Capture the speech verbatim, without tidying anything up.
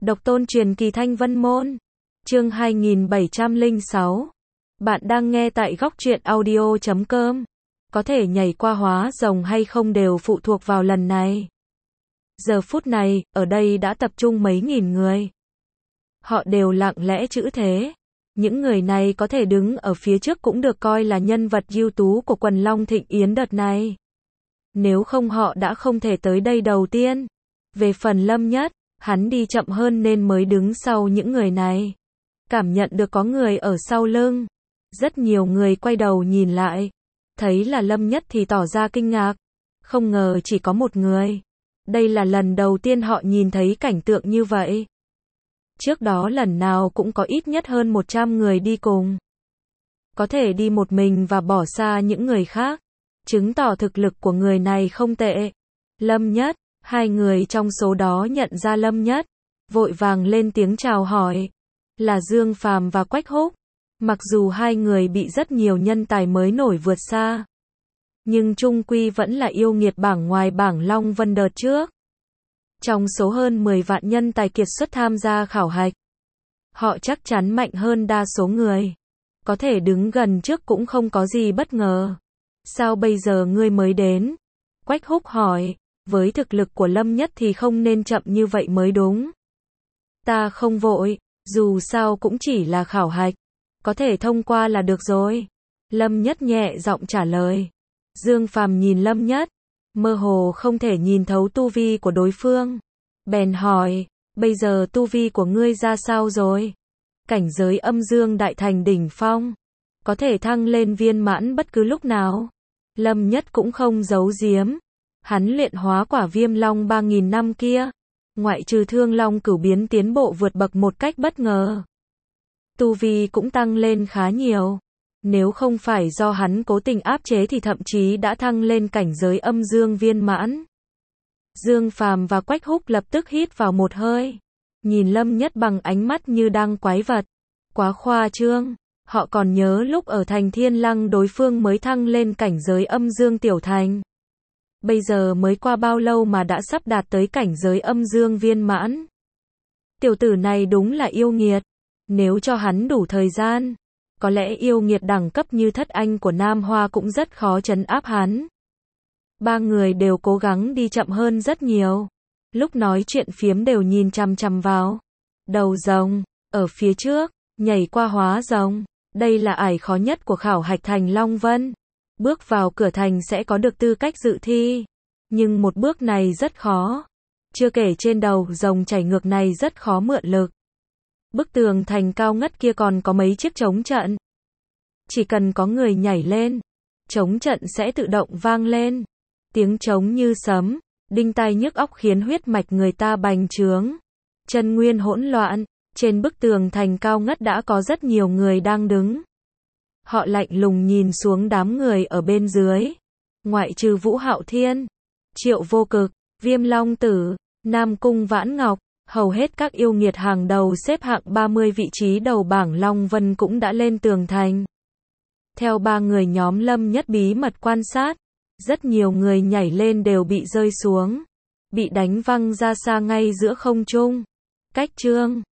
Độc tôn truyền kỳ Thanh Vân Môn. Chương hai nghìn bảy trăm lẻ sáu. Bạn đang nghe tại góc truyện audio chấm com. Có thể nhảy qua hóa rồng hay không đều phụ thuộc vào lần này. Giờ phút này, ở đây đã tập trung mấy nghìn người. Họ đều lặng lẽ chữ thế. Những người này có thể đứng ở phía trước cũng được coi là nhân vật ưu tú của quần Long Thịnh Yến đợt này. Nếu không họ đã không thể tới đây đầu tiên. Về phần Lâm Nhất, hắn đi chậm hơn nên mới đứng sau những người này. Cảm nhận được có người ở sau lưng. Rất nhiều người quay đầu nhìn lại. Thấy là Lâm Nhất thì tỏ ra kinh ngạc. Không ngờ chỉ có một người. Đây là lần đầu tiên họ nhìn thấy cảnh tượng như vậy. Trước đó lần nào cũng có ít nhất hơn một trăm người đi cùng. Có thể đi một mình và bỏ xa những người khác. Chứng tỏ thực lực của người này không tệ. Lâm Nhất, hai người trong số đó nhận ra Lâm Nhất. Vội vàng lên tiếng chào hỏi. Là Dương Phàm và Quách Húc. Mặc dù hai người bị rất nhiều nhân tài mới nổi vượt xa. Nhưng chung quy vẫn là yêu nghiệt bảng ngoài bảng Long Vân đợt trước. Trong số hơn mười vạn nhân tài kiệt xuất tham gia khảo hạch. Họ chắc chắn mạnh hơn đa số người. Có thể đứng gần trước cũng không có gì bất ngờ. Sao bây giờ ngươi mới đến? Quách Húc hỏi. Với thực lực của Lâm Nhất thì không nên chậm như vậy mới đúng. Ta không vội, dù sao cũng chỉ là khảo hạch. Có thể thông qua là được rồi. Lâm Nhất nhẹ giọng trả lời. Dương Phàm nhìn Lâm Nhất. Mơ hồ không thể nhìn thấu tu vi của đối phương. Bèn hỏi. Bây giờ tu vi của ngươi ra sao rồi? Cảnh giới âm dương đại thành đỉnh phong. Có thể thăng lên viên mãn bất cứ lúc nào. Lâm Nhất cũng không giấu giếm. Hắn luyện hóa quả viêm long ba nghìn năm kia. Ngoại trừ thương long cửu biến tiến bộ vượt bậc một cách bất ngờ. Tu vi cũng tăng lên khá nhiều. Nếu không phải do hắn cố tình áp chế thì thậm chí đã thăng lên cảnh giới âm dương viên mãn. Dương Phàm và Quách Húc lập tức hít vào một hơi. Nhìn Lâm Nhất bằng ánh mắt như đang quái vật. Quá khoa trương. Họ còn nhớ lúc ở thành Thiên Lăng đối phương mới thăng lên cảnh giới âm dương tiểu thành. Bây giờ mới qua bao lâu mà đã sắp đạt tới cảnh giới âm dương viên mãn. Tiểu tử này đúng là yêu nghiệt. Nếu cho hắn đủ thời gian, có lẽ yêu nghiệt đẳng cấp như Thất Anh của Nam Hoa cũng rất khó trấn áp hắn. Ba người đều cố gắng đi chậm hơn rất nhiều. Lúc nói chuyện phiếm đều nhìn chằm chằm vào. Đầu rồng, ở phía trước, nhảy qua hóa rồng. Đây là ải khó nhất của khảo hạch thành Long Vân. Bước vào cửa thành sẽ có được tư cách dự thi. Nhưng một bước này rất khó. Chưa kể trên đầu rồng chảy ngược này rất khó mượn lực. Bức tường thành cao ngất kia còn có mấy chiếc trống trận. Chỉ cần có người nhảy lên, trống trận sẽ tự động vang lên. Tiếng trống như sấm, đinh tai nhức óc khiến huyết mạch người ta bành trướng. Chân nguyên hỗn loạn, trên bức tường thành cao ngất đã có rất nhiều người đang đứng. Họ lạnh lùng nhìn xuống đám người ở bên dưới. Ngoại trừ Vũ Hạo Thiên, Triệu Vô Cực, Viêm Long Tử, Nam Cung Vãn Ngọc, hầu hết các yêu nghiệt hàng đầu xếp hạng ba mươi vị trí đầu bảng Long Vân cũng đã lên tường thành. Theo ba người nhóm Lâm Nhất bí mật quan sát, rất nhiều người nhảy lên đều bị rơi xuống, bị đánh văng ra xa ngay giữa không trung. Cách chương